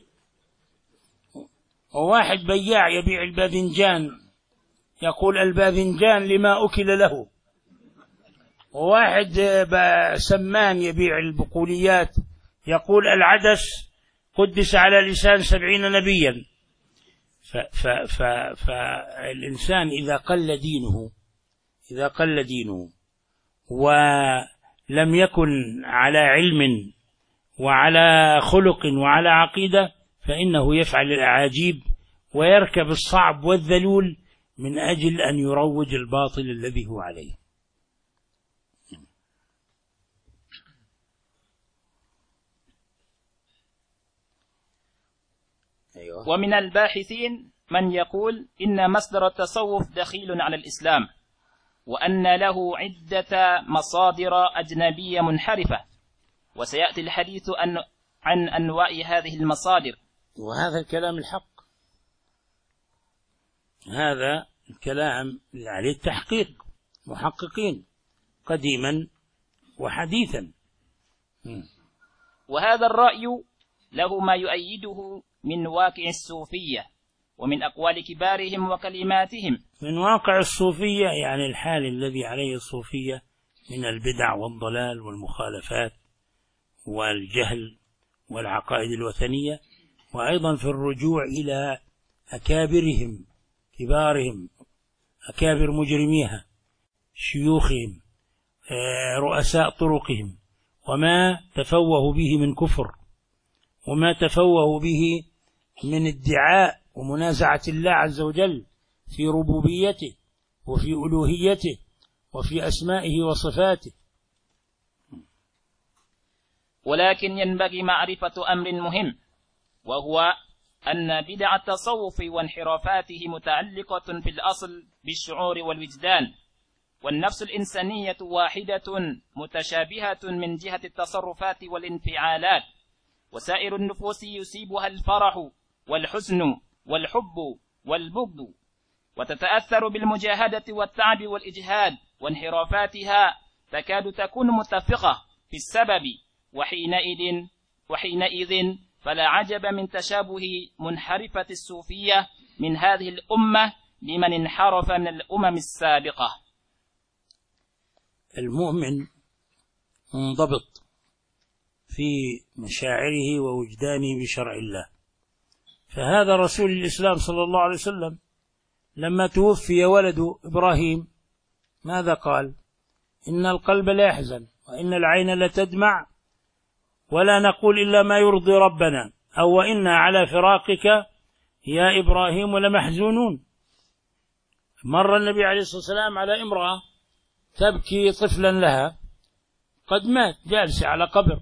وواحد بياع يبيع الباذنجان يقول: الباذنجان لما أكل له. وواحد سمان يبيع البقوليات يقول: العدس قدس على لسان 70 نبيا. فالإنسان إذا قل دينه ولم يكن على علم وعلى خلق وعلى عقيدة فإنه يفعل الأعاجيب ويركب الصعب والذلول من أجل أن يروج الباطل الذي هو عليه. ومن الباحثين من يقول إن مصدر التصوف دخيل على الإسلام، وأن له عدة مصادر أجنبية منحرفة، وسيأتي الحديث عن أنواع هذه المصادر. وهذا الكلام الحق، هذا الكلام عليه التحقيق، محققين قديما وحديثا. وهذا الرأي له ما يؤيده من واقع الصوفية ومن أقوال كبارهم وكلماتهم. من واقع الصوفية يعني الحال الذي عليه الصوفية من البدع والضلال والمخالفات والجهل والعقائد الوثنية، وأيضا في الرجوع إلى أكابرهم، كبارهم، أكابر مجرميها، شيوخهم، رؤساء طرقهم، وما تفوه به من كفر، وما تفوه به من ادعاء ومنازعة الله عز وجل في ربوبيته وفي ألوهيته وفي أسمائه وصفاته. ولكن ينبغي معرفة أمر مهم، وهو أن بدع التصوف وانحرافاته متعلقة في الأصل بالشعور والوجدان، والنفس الإنسانية واحدة متشابهة من جهة التصرفات والانفعالات، وسائر النفوس يصيبها الفرح والحزن والحب والبغض، وتتأثر بالمجاهدة والتعب والإجهاد، وانحرافاتها تكاد تكون متفقة في السبب، وحينئذ فلا عجب من تشابه منحرفة الصوفية من هذه الأمة لمن انحرف من الأمم السابقة. المؤمن منضبط في مشاعره ووجدانه بشرع الله، فهذا رسول الإسلام صلى الله عليه وسلم لما توفي ولده إبراهيم ماذا قال؟ إن القلب لا يحزن وإن العين لتدمع ولا نقول إلا ما يرضي ربنا، أو وإنا على فراقك يا إبراهيم لمحزونون. مر النبي عليه الصلاة والسلام على امرأة تبكي طفلا لها قد مات جالسة على قبر،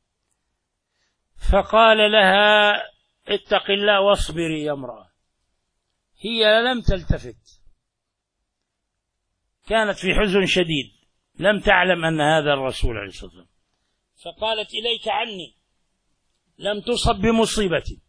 فقال لها: اتق الله واصبري يا امرأة. هي لم تلتفت، كانت في حزن شديد، لم تعلم أن هذا الرسول عليه الصلاة والسلام، فقالت: إليك عني، لم تصب بمصيبتي.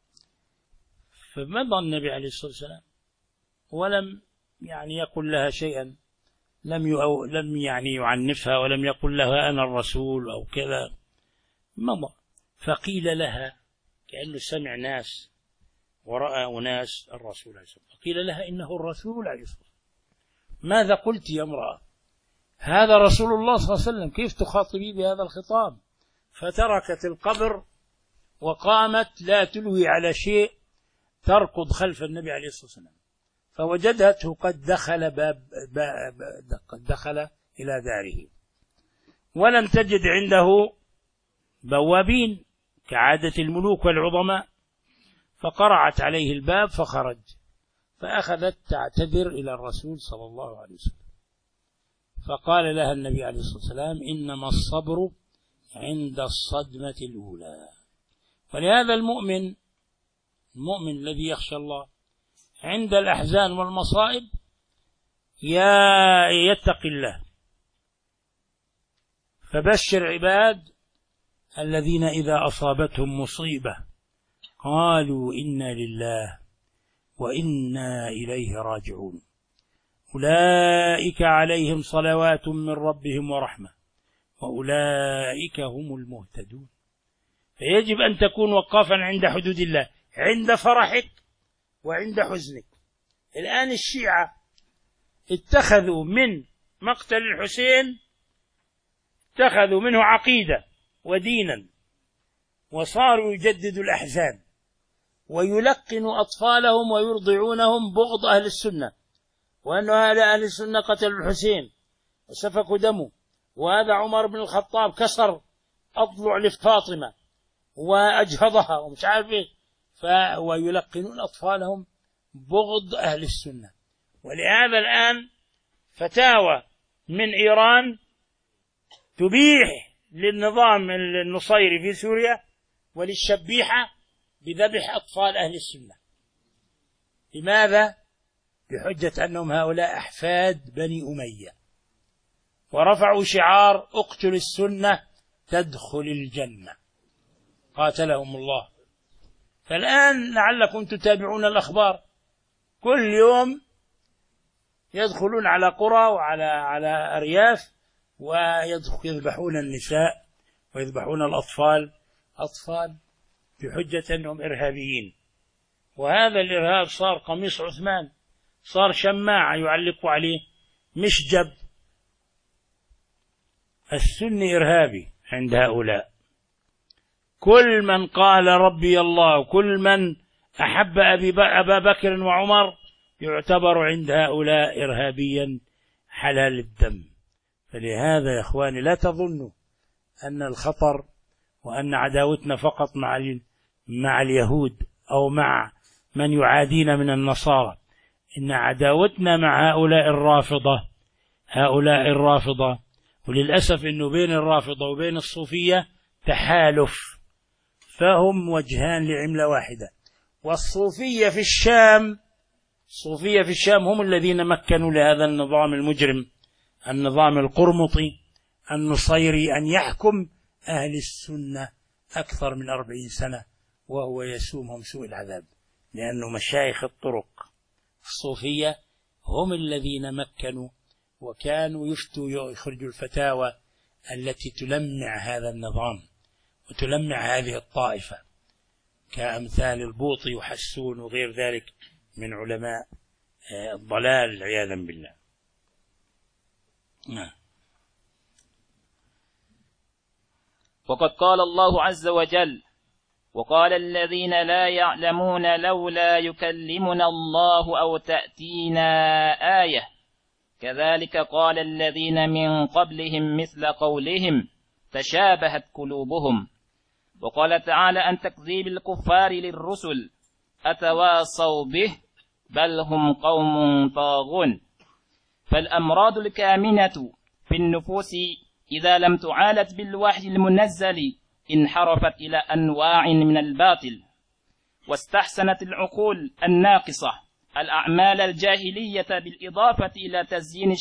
فمضى النبي عليه الصلاة والسلام ولم يقل لها شيئا، لم يعنفها، ولم يقل لها أنا الرسول أو كذا، مضى. فقيل لها، كأنه سمع ناس ورأى أناس الرسول عليه الصلاة والسلام، قيل لها: إنه الرسول عليه الصلاة والسلام. ماذا قلت يا امرأة؟ هذا رسول الله صلى الله عليه وسلم، كيف تخاطبي بهذا الخطاب؟ فتركت القبر وقامت لا تلوي على شيء، تركض خلف النبي عليه الصلاة والسلام، فوجدته قد دخل إلى داره، ولم تجد عنده بوابين كعادة الملوك والعظماء، فقرعت عليه الباب فخرج، فأخذت تعتذر إلى الرسول صلى الله عليه وسلم، فقال لها النبي عليه الصلاة والسلام: إنما الصبر عند الصدمة الأولى. ولهذا المؤمن الذي يخشى الله عند الأحزان والمصائب يتقي الله. فبشر عباد الذين إذا أصابتهم مصيبة قالوا إنا لله وإنا إليه راجعون أولئك عليهم صلوات من ربهم ورحمة وأولئك هم المهتدون. فيجب أن تكون وقافا عند حدود الله، عند فرحك وعند حزنك. الآن الشيعة اتخذوا من مقتل الحسين، اتخذوا منه عقيدة ودينا، وصاروا يجددوا الأحزان ويلقنوا أطفالهم ويرضعونهم بغض أهل السنة، وأن هذا أهل السنة قتلوا الحسين وسفكوا دمه، وهذا عمر بن الخطاب كسر أضلع لفاطمة وأجهضها ومش عارف إيه. ويلقنون أطفالهم بغض أهل السنة. ولهذا الآن فتاوى من إيران تبيح للنظام النصيري في سوريا وللشبيحة بذبح أطفال أهل السنة. لماذا؟ بحجة أنهم هؤلاء أحفاد بني أمية، ورفعوا شعار اقتل السنة تدخل الجنة قاتلهم الله. فالآن لعلكم تتابعون الأخبار، كل يوم يدخلون على قرى وعلى أرياف ويذبحون النساء ويذبحون الأطفال بحجة أنهم إرهابيين. وهذا الإرهاب صار قميص عثمان، صار شماعة يعلقوا عليه مشجب. السني إرهابي عند هؤلاء. كل من قال ربي الله وكل من أحب أبا بكر وعمر يعتبر عند هؤلاء إرهابيا حلال الدم. فلهذا يا إخواني لا تظنوا أن الخطر وأن عداوتنا فقط مع اليهود أو مع من يعادينا من النصارى، إن عداوتنا مع هؤلاء الرافضة. وللأسف أنه بين الرافضة وبين الصوفية تحالف، فهم وجهان لعملة واحدة. والصوفية في الشام هم الذين مكنوا لهذا النظام المجرم، النظام القرمطي النصيري، أن يحكم أهل السنة أكثر من 40 سنة وهو يسومهم سوء العذاب، لأنه مشايخ الطرق الصوفية هم الذين مكنوا وكانوا يخرجوا الفتاوى التي تلمع هذا النظام وتلمع هذه الطائفة، كأمثال البوطي وحسون وغير ذلك من علماء الضلال عياذا بالله. وقد قال الله عز وجل: وقال الذين لا يعلمون لولا يكلمنا الله أو تأتينا آية كذلك قال الذين من قبلهم مثل قولهم تشابهت قلوبهم. وقال تعالى عن تكذيب الكفار للرسل: أتواصوا به بل هم قوم طاغون. فالأمراض الكامنة في النفوس إذا لم تعالج بالوحي المنزل انحرفت إلى أنواع من الباطل، واستحسنت العقول الناقصة الأعمال الجاهلية بالإضافة إلى تزيين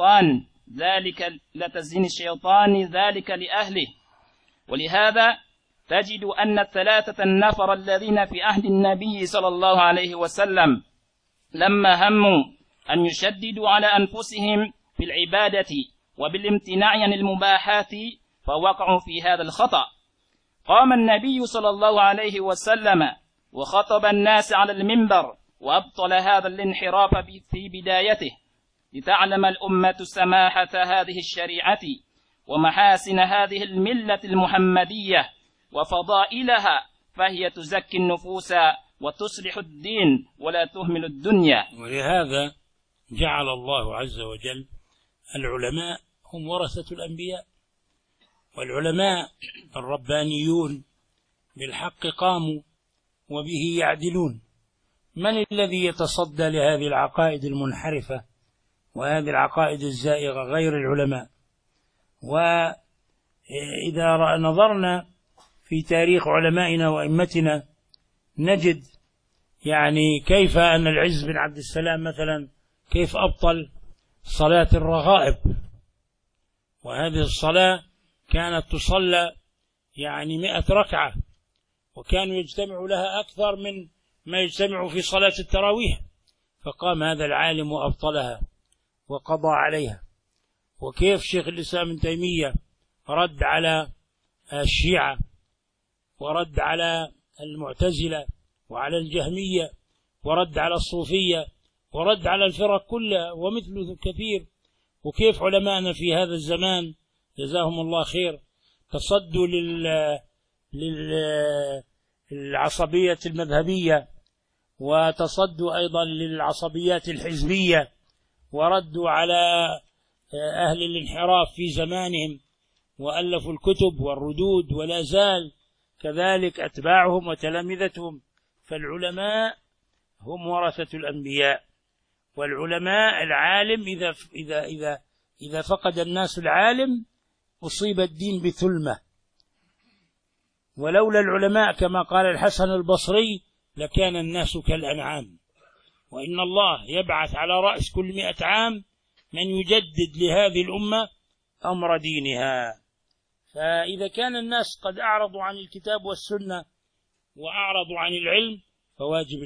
الشيطان ذلك لأهله. ولهذا تجد أن الثلاثة النفر الذين في عهد النبي صلى الله عليه وسلم لما هموا أن يشددوا على أنفسهم في العبادة وبالامتناع عن المباحات فوقعوا في هذا الخطأ. قام النبي صلى الله عليه وسلم وخطب الناس على المنبر وأبطل هذا الانحراف في بدايته، لتعلم الأمة سماحة هذه الشريعة ومحاسن هذه الملة المحمدية وفضائلها، فهي تزكي النفوس وتصلح الدين ولا تهمل الدنيا. ولهذا جعل الله عز وجل العلماء هم ورثة الأنبياء، والعلماء الربانيون بالحق قاموا وبه يعدلون. من الذي يتصدى لهذه العقائد المنحرفة وهذه العقائد الزائغة غير العلماء؟ وإذا نظرنا في تاريخ علمائنا وأئمتنا نجد يعني كيف أن العز بن عبد السلام مثلا كيف أبطل صلاة الرغائب، وهذه الصلاة كانت تصلى يعني 100 ركعة، وكانوا يجتمعوا لها أكثر من ما يجتمع في صلاة التراويح. فقام هذا العالم وأبطلها وقضى عليها. وكيف شيخ الإسلام ابن تيمية رد على الشيعة ورد على المعتزلة وعلى الجهمية ورد على الصوفية ورد على الفرق كلها ومثل كثير. وكيف علماءنا في هذا الزمان جزاهم الله خير تصدوا للعصبية المذهبية، وتصدوا أيضا للعصبيات الحزبية، وردوا على أهل الانحراف في زمانهم وألفوا الكتب والردود، ولا زال كذلك أتباعهم وتلامذتهم. فالعلماء هم ورثة الأنبياء، والعلماء العالم إذا فقد الناس العالم أصيب الدين بثلمة. ولولا العلماء كما قال الحسن البصري لكان الناس كالأنعام، وإن الله يبعث على رأس كل 100 عام من يجدد لهذه الأمة أمر دينها. فإذا كان الناس قد أعرضوا عن الكتاب والسنة وأعرضوا عن العلم، فواجب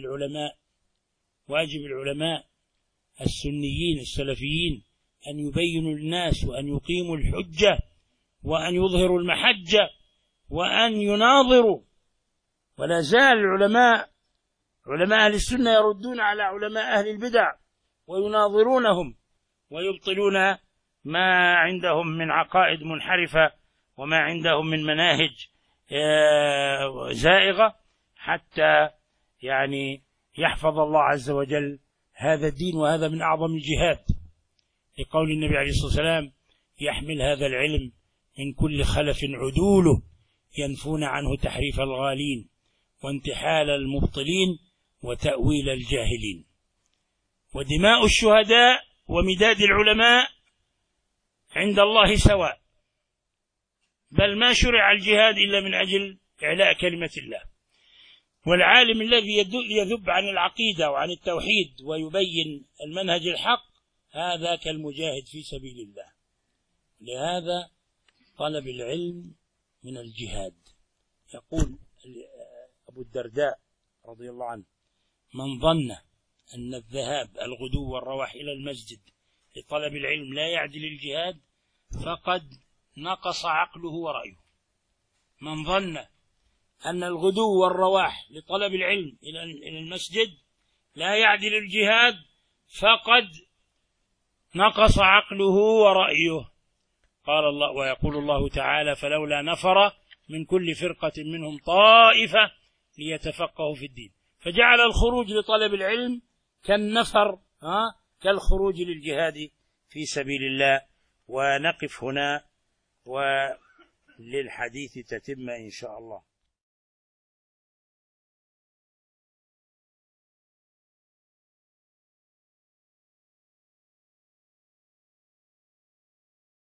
العلماء السنيين السلفيين أن يبينوا للناس وأن يقيموا الحجة وأن يظهروا المحجة وأن يناظروا. ولا زال علماء أهل السنة يردون على علماء أهل البدع ويناظرونهم ويبطلون ما عندهم من عقائد منحرفة وما عندهم من مناهج زائغة، حتى يعني يحفظ الله عز وجل هذا الدين. وهذا من أعظم الجهاد، لقول النبي عليه الصلاة والسلام: يحمل هذا العلم من كل خلف عدوله ينفون عنه تحريف الغالين وانتحال المبطلين وتأويل الجاهلين. ودماء الشهداء ومداد العلماء عند الله سواء، بل ما شرع الجهاد إلا من أجل إعلاء كلمة الله. والعالم الذي يذب عن العقيدة وعن التوحيد ويبين المنهج الحق هذا كالمجاهد في سبيل الله. لهذا طلب العلم من الجهاد. يقول أبو الدرداء رضي الله عنه: من ظن أن الذهاب الغدو والرواح إلى المسجد لطلب العلم لا يعدل الجهاد فقد نقص عقله ورأيه. من ظن أن الغدو والرواح لطلب العلم إلى المسجد لا يعدل الجهاد فقد نقص عقله ورأيه. قال الله: ويقول الله تعالى: فلولا نفر من كل فرقة منهم طائفة ليتفقهوا في الدين. فجعل الخروج لطلب العلم كالنفر كالخروج للجهاد في سبيل الله. ونقف هنا وللحديث تتم إن شاء الله.